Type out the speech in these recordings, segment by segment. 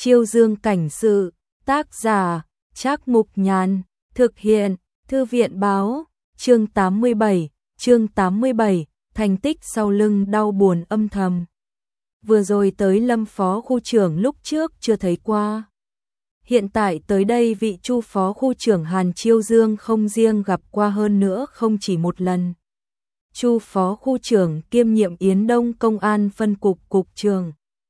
Chiêu Dương cảnh sự, tác giả, Trác Mục Nhàn, thực hiện, Thư viện báo, chương 87, thành tích sau lưng đau buồn âm thầm. Vừa rồi tới Lâm phó khu trưởng lúc trước chưa thấy qua. Hiện tại tới đây vị Chu phó khu trưởng Hàn Chiêu Dương không riêng gặp qua hơn nữa không chỉ một lần. Chu phó khu trưởng kiêm nhiệm Yến Đông Công an phân cục cục trưởng.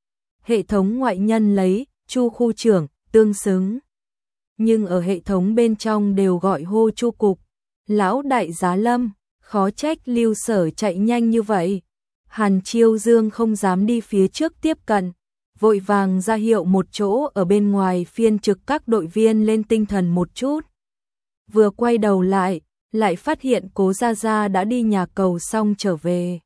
Hệ thống ngoại nhân lấy Chu khu trưởng tương xứng. Nhưng ở hệ thống bên trong đều gọi hô Chu cục. Lão đại giá Lâm, khó trách Lưu Sở chạy nhanh như vậy. Hàn Chiêu Dương không dám đi phía trước tiếp cận, vội vàng ra hiệu một chỗ ở bên ngoài phiên trực các đội viên lên tinh thần một chút. Vừa quay đầu lại phát hiện Cố Gia Gia đã đi nhà cầu xong trở về.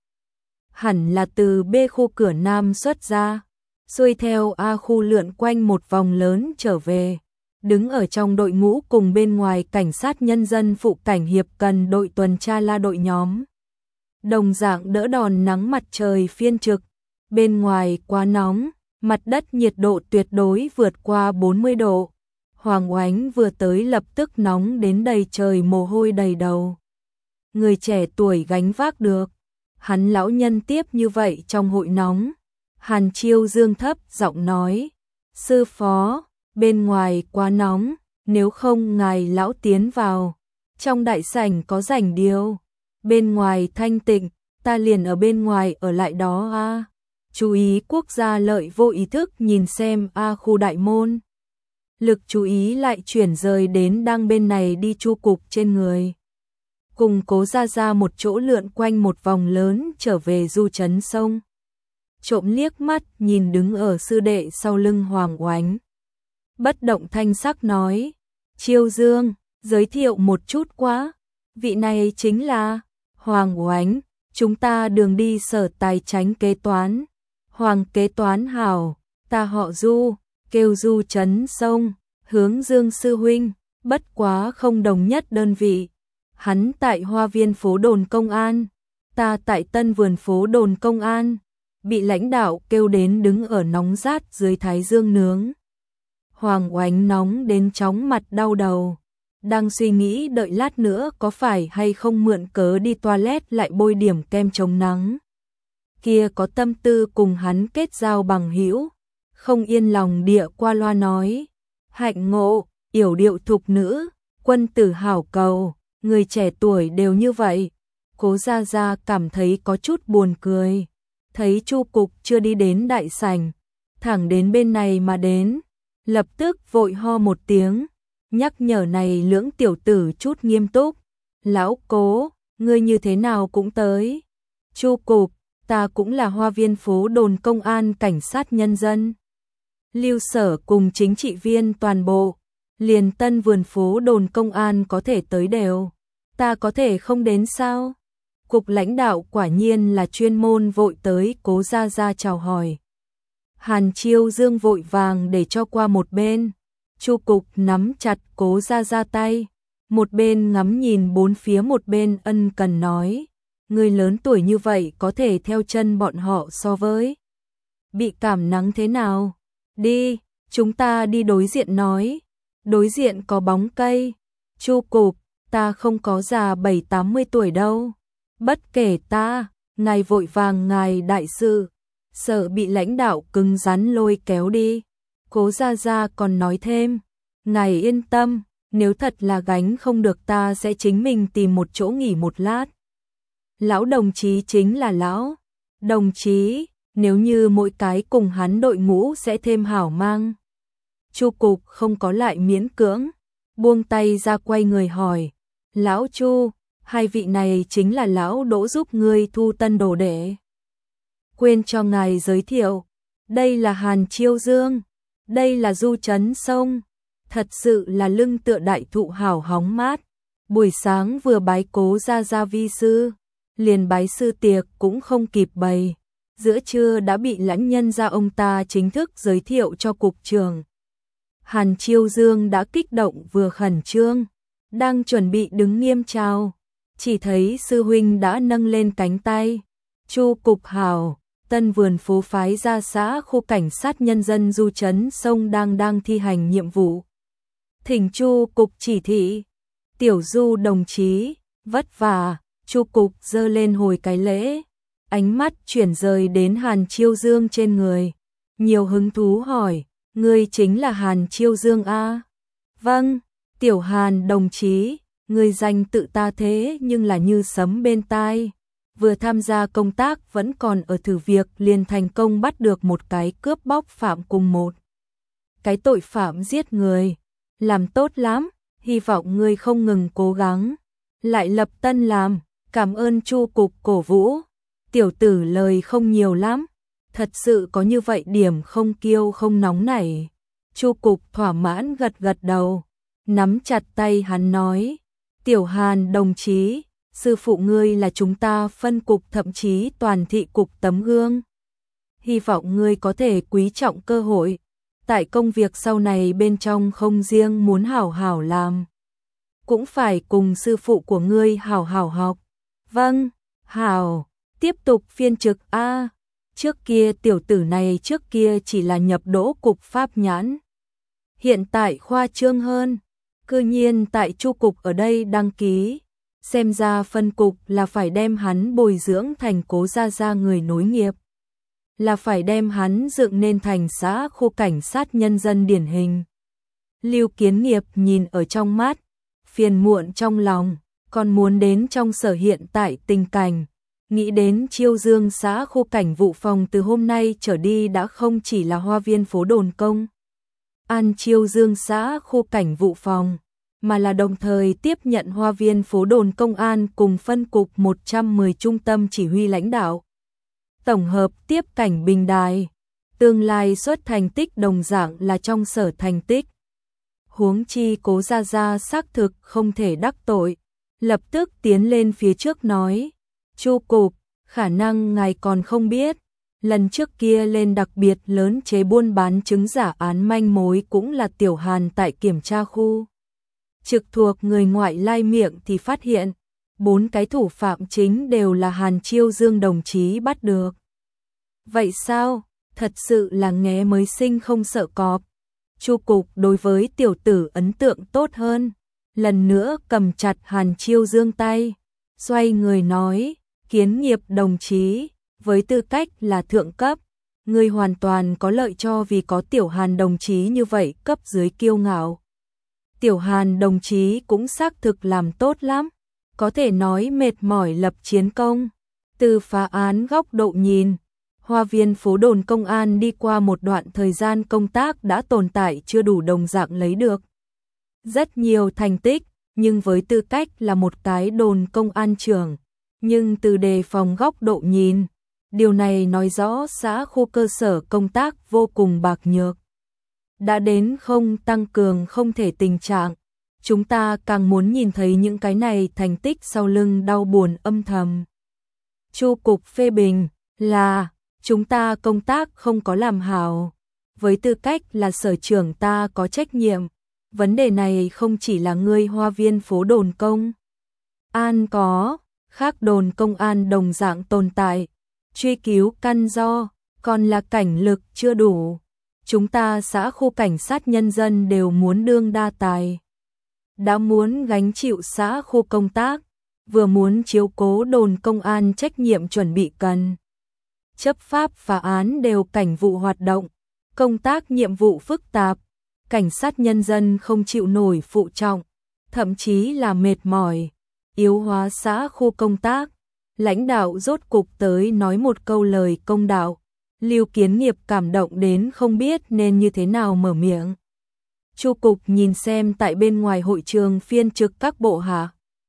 Hẳn là từ B khu cửa Nam xuất ra, xuôi theo A khu lượn quanh một vòng lớn trở về. Đứng ở trong đội ngũ cùng bên ngoài cảnh sát nhân dân phụ cảnh hiệp cần đội tuần tra la đội nhóm. Đồng dạng đỡ đòn nắng mặt trời phiên trực, bên ngoài quá nóng, mặt đất nhiệt độ tuyệt đối vượt qua 40 độ. Hoàng Oánh vừa tới lập tức nóng đến đầy trời mồ hôi đầy đầu. Người trẻ tuổi gánh vác được, hắn lão nhân tiếp như vậy trong hội nóng. Hàn Chiêu Dương thấp giọng nói, sư phó, bên ngoài quá nóng, nếu không ngài lão tiến vào. Trong đại sảnh có rảnh điều, bên ngoài thanh tịnh, ta liền ở bên ngoài ở lại đó a. Chú ý quốc gia lợi vô ý thức nhìn xem A khu đại môn. Lực chú ý lại chuyển rời đến đang bên này đi Chu cục trên người. Cùng Cố Gia Gia một chỗ lượn quanh một vòng lớn trở về du trấn sông. Trộm liếc mắt nhìn đứng ở sư đệ sau lưng Hoàng Oánh. Bất động thanh sắc nói, Chiêu Dương, giới thiệu một chút quá. Vị này chính là Hoàng Oánh, chúng ta đường đi sở tài chánh kế toán. Hoàng kế toán hảo, ta họ Du, kêu Du trấn sông, hướng Dương sư huynh, bất quá không đồng nhất đơn vị. Hắn tại Hoa Viên phố đồn công an, ta tại Tân Vườn phố đồn công an, bị lãnh đạo kêu đến đứng ở nóng rát dưới thái dương nướng. Hoàng Oánh nóng đến chóng mặt đau đầu, đang suy nghĩ đợi lát nữa có phải hay không mượn cớ đi toilet lại bôi điểm kem chống nắng. Kia có tâm tư cùng hắn kết giao bằng hữu, không yên lòng địa qua loa nói, hạnh ngộ, yểu điệu thục nữ, quân tử hảo cầu, người trẻ tuổi đều như vậy. Cố Gia Gia cảm thấy có chút buồn cười, thấy Chu cục chưa đi đến đại sảnh, thẳng đến bên này mà đến, lập tức vội ho một tiếng, nhắc nhở này lưỡng tiểu tử chút nghiêm túc. Lão Cố, ngươi như thế nào cũng tới. Chu cục, ta cũng là Hoa Viên phố đồn công an cảnh sát nhân dân. Lưu Sở cùng chính trị viên toàn bộ, liền Tân Vườn phố đồn công an có thể tới đều. Ta có thể không đến sao? Cục lãnh đạo quả nhiên là chuyên môn vội tới Cố Gia Gia chào hỏi. Hàn Chiêu Dương vội vàng để cho qua một bên. Chu cục nắm chặt Cố Gia Gia tay, một bên ngắm nhìn bốn phía một bên ân cần nói, người lớn tuổi như vậy có thể theo chân bọn họ so với. Bị cảm nắng thế nào? Đi, chúng ta đi đối diện nói. Đối diện có bóng cây. Chu cục, ta không có già 70-80 tuổi đâu. Bất kể ta, ngài vội vàng ngài đại sự, sợ bị lãnh đạo cứng rắn lôi kéo đi. Cố Gia Gia còn nói thêm, ngài yên tâm, nếu thật là gánh không được ta sẽ chính mình tìm một chỗ nghỉ một lát. Lão đồng chí chính là lão đồng chí, nếu như mỗi cái cùng hắn đội ngũ sẽ thêm hảo mang. Chu cục không có lại miễn cưỡng, buông tay ra quay người hỏi, lão Chu, hai vị này chính là lão Đỗ giúp ngươi thu tân đồ đệ. Quên cho ngài giới thiệu, đây là Hàn Chiêu Dương, đây là Du trấn sông, thật sự là lưng tựa đại thụ hảo hóng mát. Buổi sáng vừa bái Cố Gia Gia vi sư, liền bái sư tiệc cũng không kịp bày, giữa trưa đã bị lãnh nhân gia ông ta chính thức giới thiệu cho cục trưởng. Hàn Chiêu Dương đã kích động vừa khẩn trương, đang chuẩn bị đứng nghiêm chào, chỉ thấy sư huynh đã nâng lên cánh tay. Chu cục hảo, Tân vườn phố phái ra xã khu cảnh sát nhân dân Du Trấn Sông đang thi hành nhiệm vụ. Thỉnh Chu cục chỉ thị. Tiểu Du đồng chí, vất vả. Chu cục giơ lên hồi cái lễ, ánh mắt chuyển rời đến Hàn Chiêu Dương trên người, nhiều hứng thú hỏi, ngươi chính là Hàn Chiêu Dương a? Vâng, Tiểu Hàn đồng chí, ngươi danh tự ta thế nhưng là như sấm bên tai. Vừa tham gia công tác vẫn còn ở thử việc liền thành công bắt được một cái cướp bóc phạm cùng một cái tội phạm giết người. Làm tốt lắm, hy vọng ngươi không ngừng cố gắng. Lại lập tân làm, cảm ơn Chu cục cổ vũ. Tiểu tử lời không nhiều lắm, thật sự có như vậy điểm không kiêu không nóng nảy. Chu cục thỏa mãn gật gật đầu, nắm chặt tay hắn nói, Tiểu Hàn đồng chí, sư phụ ngươi là chúng ta phân cục thậm chí toàn thị cục tấm gương. Hy vọng ngươi có thể quý trọng cơ hội, tại công việc sau này bên trong không riêng muốn hảo hảo làm, cũng phải cùng sư phụ của ngươi hảo hảo học. Vâng, hảo, tiếp tục phiên trực a. Trước kia tiểu tử này trước kia chỉ là nhập đỗ cục pháp nhãn. Hiện tại khoa trương hơn, cư nhiên tại Chu cục ở đây đăng ký. Xem ra phân cục là phải đem hắn bồi dưỡng thành Cố gia người nối nghiệp. Là phải đem hắn dựng nên thành xã khu cảnh sát nhân dân điển hình. Lưu Kiến Nghiệp nhìn ở trong mắt, phiền muộn trong lòng, còn muốn đến trong sở hiện tại tình cảnh. Nghĩ đến Chiêu Dương xã khu cảnh vụ phòng từ hôm nay trở đi đã không chỉ là hoa viên phố đồn công an Chiêu Dương xã khu cảnh vụ phòng, mà là đồng thời tiếp nhận hoa viên phố đồn công an cùng phân cục 110 trung tâm chỉ huy lãnh đạo. Tổng hợp tiếp cảnh bình đài, tương lai xuất thành tích đồng dạng là trong sở thành tích. Huống chi Cố gia xác thực không thể đắc tội, lập tức tiến lên phía trước nói, Chu cục, khả năng ngài còn không biết, lần trước kia lên đặc biệt lớn chế buôn bán chứng giả án manh mối cũng là Tiểu Hàn tại kiểm tra khu trực thuộc người ngoại lai miệng thì phát hiện, 4 cái thủ phạm chính đều là Hàn Chiêu Dương đồng chí bắt được. Vậy sao, thật sự là nghé mới sinh không sợ cọp. Chu cục đối với tiểu tử ấn tượng tốt hơn, lần nữa cầm chặt Hàn Chiêu Dương tay, xoay người nói, Kiến Nghiệp đồng chí, với tư cách là thượng cấp, ngươi hoàn toàn có lợi cho vì có Tiểu Hàn đồng chí như vậy cấp dưới kiêu ngạo. Tiểu Hàn đồng chí cũng xác thực làm tốt lắm, có thể nói mệt mỏi lập chiến công. Từ phá án góc độ nhìn, hoa viên phố đồn công an đi qua một đoạn thời gian công tác đã tồn tại chưa đủ đồng dạng lấy được rất nhiều thành tích, nhưng với tư cách là một cái đồn công an trưởng, nhưng từ đề phòng góc độ nhìn, điều này nói rõ xã khu cơ sở công tác vô cùng bạc nhược. Đã đến không tăng cường không thể tình trạng, chúng ta càng muốn nhìn thấy những cái này thành tích sau lưng đau buồn âm thầm. Chu cục phê bình là, chúng ta công tác không có làm hảo, với tư cách là sở trưởng ta có trách nhiệm, vấn đề này không chỉ là ngươi hoa viên phố đồn công an có, khác đồn công an đồng dạng tồn tại, truy cứu căn do, còn là cảnh lực chưa đủ. Chúng ta xã khu cảnh sát nhân dân đều muốn đương đa tài, đã muốn gánh chịu xã khu công tác, vừa muốn chiếu cố đồn công an trách nhiệm chuẩn bị cần. Chấp pháp phá án đều cảnh vụ hoạt động, công tác nhiệm vụ phức tạp, cảnh sát nhân dân không chịu nổi phụ trọng, thậm chí là mệt mỏi, yếu hóa xã khu công tác. Lãnh đạo rốt cục tới nói một câu lời công đạo, Lưu Kiến Nghiệp cảm động đến không biết nên như thế nào mở miệng. Chu cục nhìn xem tại bên ngoài hội trường phiên trực các bộ hạ,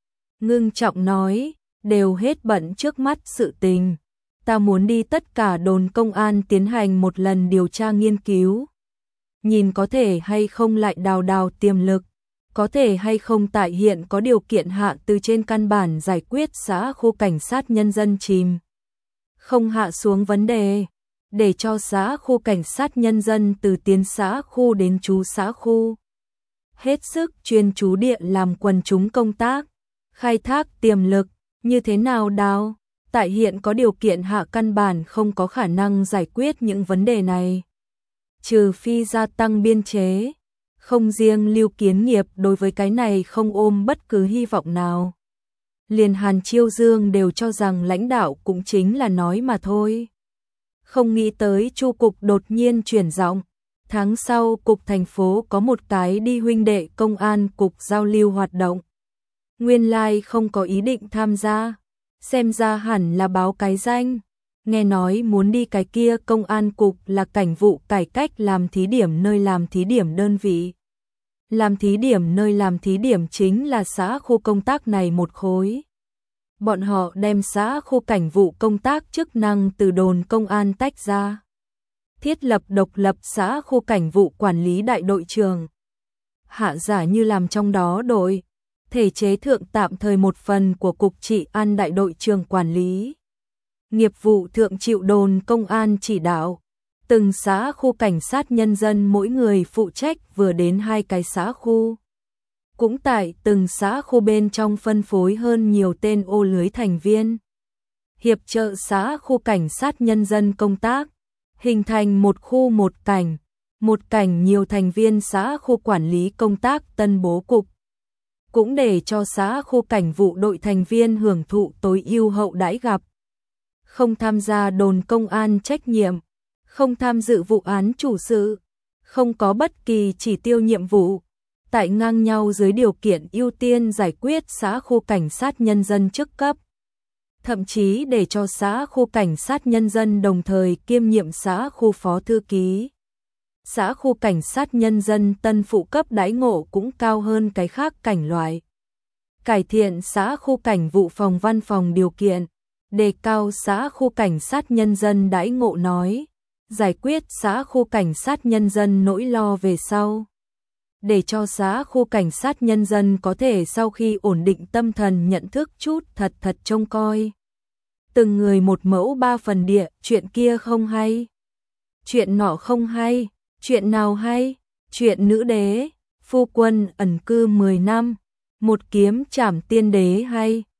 ngưng trọng nói, đều hết bận trước mắt sự tình. Ta muốn đi tất cả đồn công an tiến hành một lần điều tra nghiên cứu. Nhìn có thể hay không lại đào tiềm lực, có thể hay không tại hiện có điều kiện hạ từ trên căn bản giải quyết xã khu cảnh sát nhân dân chìm. Không hạ xuống vấn đề, để cho xã khu cảnh sát nhân dân từ tiến xã khu đến trú xã khu. Hết sức chuyên chú địa làm quần chúng công tác, khai thác tiềm lực, như thế nào đào, Tại hiện có điều kiện hạ căn bản không có khả năng giải quyết những vấn đề này. Trừ phi gia tăng biên chế, không riêng Lưu Kiến Nghiệp đối với cái này không ôm bất cứ hy vọng nào. Liền Hàn Chiêu Dương đều cho rằng lãnh đạo cũng chính là nói mà thôi. Không nghĩ tới Chu cục đột nhiên chuyển giọng. Tháng sau cục thành phố có một cái đi huynh đệ công an cục giao lưu hoạt động. Nguyên lai không có ý định tham gia, xem ra hẳn là báo cái danh. Nghe nói muốn đi cái kia công an cục là cảnh vụ cải cách làm thí điểm nơi làm thí điểm đơn vị. Làm thí điểm nơi làm thí điểm chính là xã khu công tác này một khối. Bọn họ đem xã khu cảnh vụ công tác chức năng từ đồn công an tách ra. Thiết lập độc lập xã khu cảnh vụ quản lý đại đội trường. Hạ giả như làm trong đó đội, thể chế thượng tạm thời một phần của cục trị an đại đội trường quản lý. Nghiệp vụ thượng chịu đồn công an chỉ đạo. Từng xã khu cảnh sát nhân dân mỗi người phụ trách vừa đến 2 cái xã khu. Cũng tại từng xã khu bên trong phân phối hơn nhiều tên ô lưới thành viên. Hiệp trợ xã khu cảnh sát nhân dân công tác, hình thành một khu một cảnh nhiều thành viên xã khu quản lý công tác tân bố cục. Cũng để cho xã khu cảnh vụ đội thành viên hưởng thụ tối ưu hậu đãi gặp. Không tham gia đồn công an trách nhiệm, không tham dự vụ án chủ sự, không có bất kỳ chỉ tiêu nhiệm vụ. Tại ngang nhau dưới điều kiện ưu tiên giải quyết xã khu cảnh sát nhân dân chức cấp. Thậm chí để cho xã khu cảnh sát nhân dân đồng thời kiêm nhiệm xã khu phó thư ký. Xã khu cảnh sát nhân dân tân phụ cấp đãi ngộ cũng cao hơn cái khác cảnh loại. Cải thiện xã khu cảnh vụ phòng văn phòng điều kiện, đề cao xã khu cảnh sát nhân dân đãi ngộ nói, giải quyết xã khu cảnh sát nhân dân nỗi lo về sau. Để cho xã khu cảnh sát nhân dân có thể sau khi ổn định tâm thần nhận thức chút thật trông coi. Từng người một mẫu 3 phần địa, chuyện kia không hay. Chuyện nọ không hay, chuyện nào hay, chuyện nữ đế, phu quân ẩn cư 10 năm, một kiếm trảm tiên đế hay,